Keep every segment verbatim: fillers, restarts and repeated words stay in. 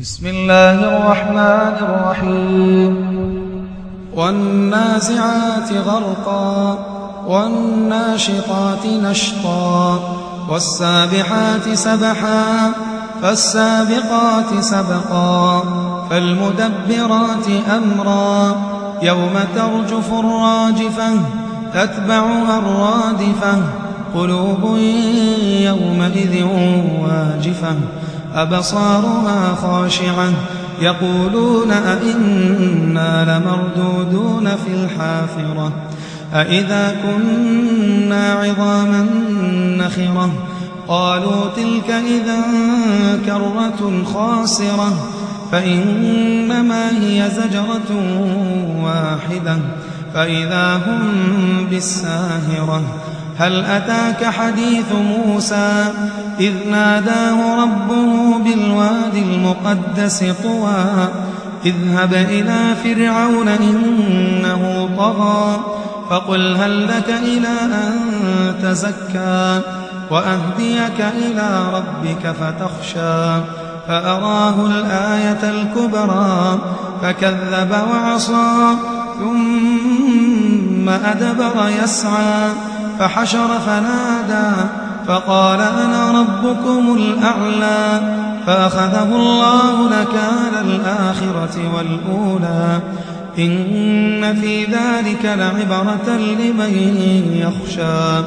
بسم الله الرحمن الرحيم والنازعات غرقا والناشطات نشطا والسابحات سبحا فالسابقات سبقا فالمدبرات أمرا يوم ترجف الراجفة تتبعها الرادفة قلوب يومئذ واجفة أبصارها خاشعة يقولون أئنا لمردودون في الحافرة أئذا كنا عظاما نخرة قالوا تلك إذا كرة خاسرة فإنما هي زجرة واحدة فإذا هم بالساهرة هل أتاك حديث موسى إذ ناداه ربه بالوادي المقدس طوى اذهب إلى فرعون إنه طغى فقل هل لك إلى أن تزكى وأهديك إلى ربك فتخشى فأراه الآية الكبرى فكذب وعصى ثم أدبر يسعى فحشر فنادى فقال أنا ربكم الأعلى فأخذه الله نكال الآخرة والأولى إن في ذلك لعبرة لمن يخشى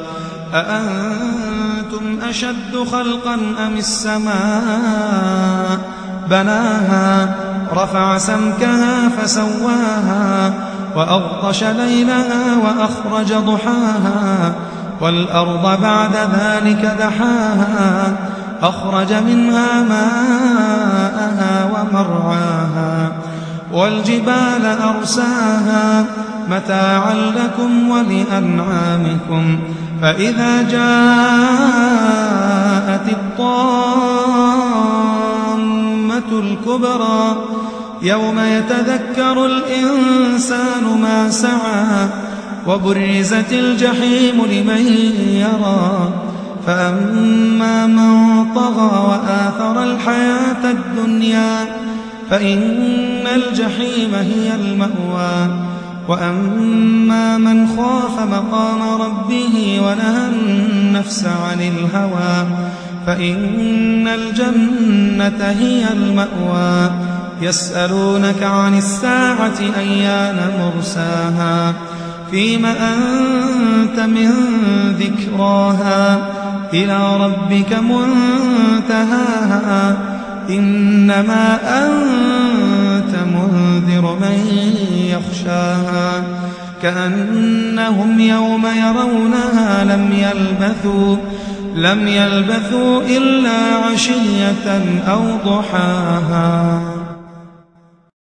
أأنتم أشد خلقا أم السماء بناها رفع سمكها فسواها وأغطش ليلها وأخرج ضحاها والأرض بعد ذلك دحاها أخرج منها ماءها ومرعاها والجبال أرساها متاعا لكم ولأنعامكم فإذا جاءت الطامة الكبرى يوم يتذكر الإنسان ما سعى وبرزت الجحيم لمن يرى فأما من طغى وآثر الحياة الدنيا فإن الجحيم هي المأوى وأما من خاف مقام ربه ونهى النفس عن الهوى فإن الجنة هي المأوى يسألونك عن الساعة أيان مرساها فيم أنت من ذكراها إلى ربك منتهاها إنما أنت منذر من يخشاها كأنهم يوم يرونها لم يلبثوا لم يلبثوا إلا عشية أو ضحاها.